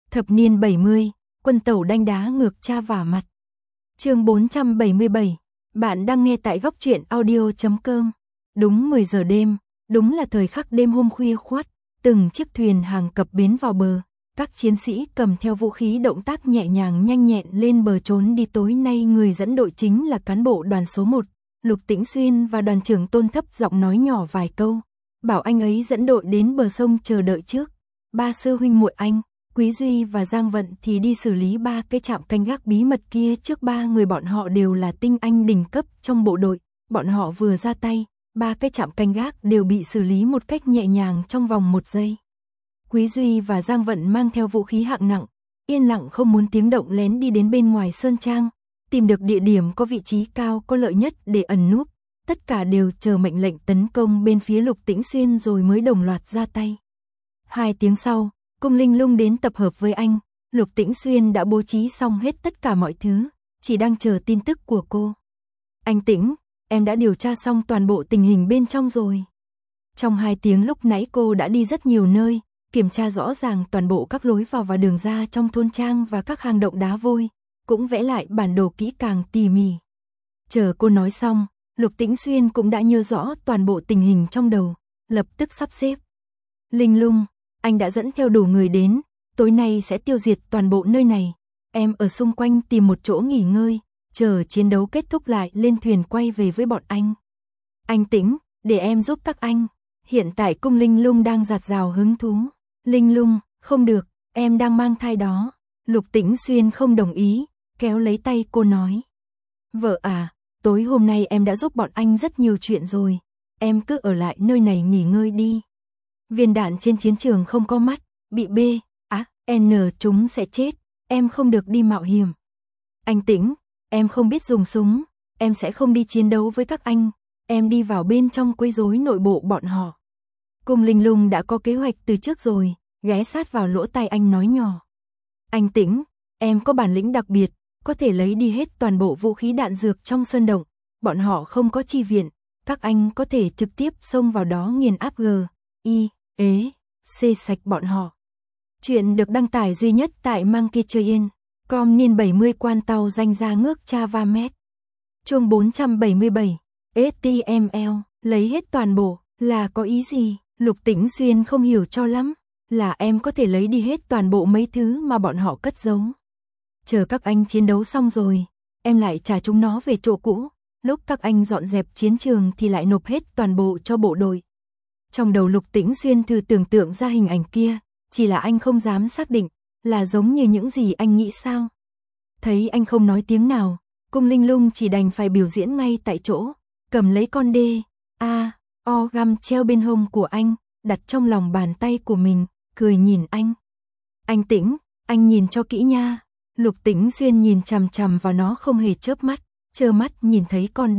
Thập niên 70, quân tẩu đanh đá ngược cha vả mặt. Chương 477, bạn đang nghe tại góc truyện audio.com. Đúng 10 giờ đêm, đúng là thời khắc đêm hôm khuya khoắt, từng chiếc thuyền hàng cập bến vào bờ, các chiến sĩ cầm theo vũ khí động tác nhẹ nhàng nhanh nhẹn lên bờ trốn đi. Tối nay người dẫn đội chính là cán bộ đoàn số 1, Lục Tĩnh Xuyên, và đoàn trưởng Tôn thấp giọng nói nhỏ vài câu, bảo anh ấy dẫn đội đến bờ sông chờ đợi trước. Ba sư huynh muội anh, Quý Duy và Giang Vận thì đi xử lý 3 cái trạm canh gác bí mật kia trước. 3 người bọn họ đều là tinh anh đỉnh cấp trong bộ đội, bọn họ vừa ra tay, 3 cái trạm canh gác đều bị xử lý một cách nhẹ nhàng trong vòng 1 giây. Quý Duy và Giang Vận mang theo vũ khí hạng nặng, yên lặng không muốn tiếng động lén đi đến bên ngoài sơn trang, tìm được địa điểm có vị trí cao có lợi nhất để ẩn núp, tất cả đều chờ mệnh lệnh tấn công bên phía Lục Tĩnh Xuyên rồi mới đồng loạt ra tay. 2 tiếng sau, Cung Linh Lung đến tập hợp với anh, Lục Tĩnh Xuyên đã bố trí xong hết tất cả mọi thứ, chỉ đang chờ tin tức của cô. Anh Tĩnh, em đã điều tra xong toàn bộ tình hình bên trong rồi. Trong 2 tiếng lúc nãy cô đã đi rất nhiều nơi, kiểm tra rõ ràng toàn bộ các lối vào và đường ra trong thôn trang và các hang động đá vôi, cũng vẽ lại bản đồ kỹ càng tỉ mỉ. Chờ cô nói xong, Lục Tĩnh Xuyên cũng đã nhớ rõ toàn bộ tình hình trong đầu, lập tức sắp xếp. Linh Lung, anh đã dẫn theo đủ người đến, tối nay sẽ tiêu diệt toàn bộ nơi này. Em ở xung quanh tìm một chỗ nghỉ ngơi, chờ chiến đấu kết thúc lại lên thuyền quay về với bọn anh. Anh Tĩnh, để em giúp các anh. Hiện tại Cung Linh Lung đang dạt dào hứng thú. Linh Lung, không được, em đang mang thai đó. Lục Tĩnh Xuyên không đồng ý, kéo lấy tay cô nói. Vợ à, tối hôm nay em đã giúp bọn anh rất nhiều chuyện rồi, em cứ ở lại nơi này nghỉ ngơi đi. Viên đạn trên chiến trường không có mắt, bị B, N chúng sẽ chết, em không được đi mạo hiểm. Anh Tĩnh, em không biết dùng súng, em sẽ không đi chiến đấu với các anh, em đi vào bên trong quấy rối nội bộ bọn họ. Cung Linh Lung đã có kế hoạch từ trước rồi, ghé sát vào lỗ tai anh nói nhỏ. Anh Tĩnh, em có bản lĩnh đặc biệt, có thể lấy đi hết toàn bộ vũ khí đạn dược trong sơn động, bọn họ không có chi viện, các anh có thể trực tiếp xông vào đó nghiền áp C sạch bọn họ. Chuyện được đăng tải duy nhất tại Monkeytrain.com niên 70 quan tàu danh ra ngước Java Med. Chương 477, HTML, lấy hết toàn bộ, là có ý gì? Lục Tĩnh Xuyên không hiểu cho lắm, là em có thể lấy đi hết toàn bộ mấy thứ mà bọn họ cất giấu. Chờ các anh chiến đấu xong rồi, em lại trả chúng nó về chỗ cũ, lúc các anh dọn dẹp chiến trường thì lại nộp hết toàn bộ cho bộ đội. Trong đầu Lục Tĩnh Xuyên thử tưởng tượng ra hình ảnh kia, chỉ là anh không dám xác định, là giống như những gì anh nghĩ sao. Thấy anh không nói tiếng nào, Cung Linh Lung chỉ đành phải biểu diễn ngay tại chỗ, cầm lấy con O găm treo bên hông của anh, đặt trong lòng bàn tay của mình, cười nhìn anh. Anh Tĩnh, anh nhìn cho kỹ nha. Lục Tĩnh Xuyên nhìn chằm chằm vào nó không hề chớp mắt, trơ mắt nhìn thấy con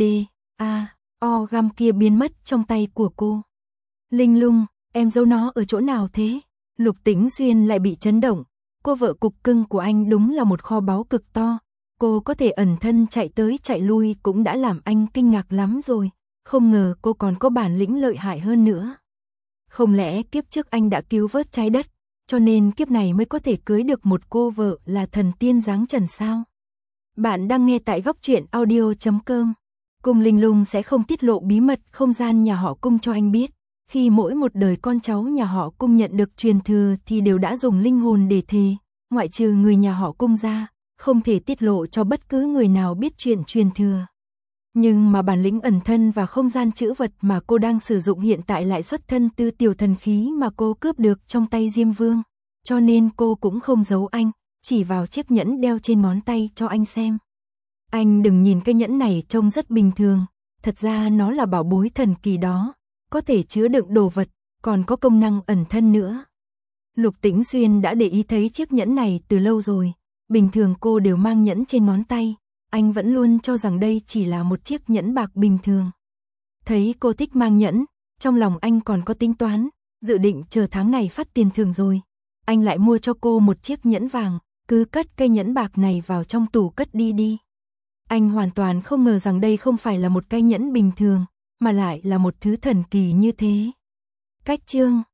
O găm kia biến mất trong tay của cô. Linh Lung, em giấu nó ở chỗ nào thế? Lục Tĩnh Xuyên lại bị chấn động, cô vợ cục cưng của anh đúng là một kho báu cực to, cô có thể ẩn thân chạy tới chạy lui cũng đã làm anh kinh ngạc lắm rồi, không ngờ cô còn có bản lĩnh lợi hại hơn nữa. Không lẽ kiếp trước anh đã cứu vớt trái đất, cho nên kiếp này mới có thể cưới được một cô vợ là thần tiên dáng trần sao? Bạn đang nghe tại góc truyện audio.com. Cung Linh Lung sẽ không tiết lộ bí mật không gian nhà họ Cung cho anh biết. Khi mỗi một đời con cháu nhà họ Cung nhận được truyền thừa thì đều đã dùng linh hồn để thề, ngoại trừ người nhà họ Cung ra, không thể tiết lộ cho bất cứ người nào biết chuyện truyền thừa. Nhưng mà bản lĩnh ẩn thân và không gian trữ vật mà cô đang sử dụng hiện tại lại xuất thân từ tiểu thần khí mà cô cướp được trong tay Diêm Vương, cho nên cô cũng không giấu anh, chỉ vào chiếc nhẫn đeo trên ngón tay cho anh xem. Anh đừng nhìn cái nhẫn này trông rất bình thường, thật ra nó là bảo bối thần kỳ đó, có thể chứa đựng đồ vật, còn có công năng ẩn thân nữa. Lục Tĩnh Xuyên đã để ý thấy chiếc nhẫn này từ lâu rồi, bình thường cô đều mang nhẫn trên ngón tay, anh vẫn luôn cho rằng đây chỉ là một chiếc nhẫn bạc bình thường. Thấy cô thích mang nhẫn, trong lòng anh còn có tính toán, dự định chờ tháng này phát tiền thưởng rồi, anh lại mua cho cô một chiếc nhẫn vàng, cứ cất cây nhẫn bạc này vào trong tủ cất đi. Anh hoàn toàn không ngờ rằng đây không phải là một cái nhẫn bình thường, mà lại là một thứ thần kỳ như thế. Cách chương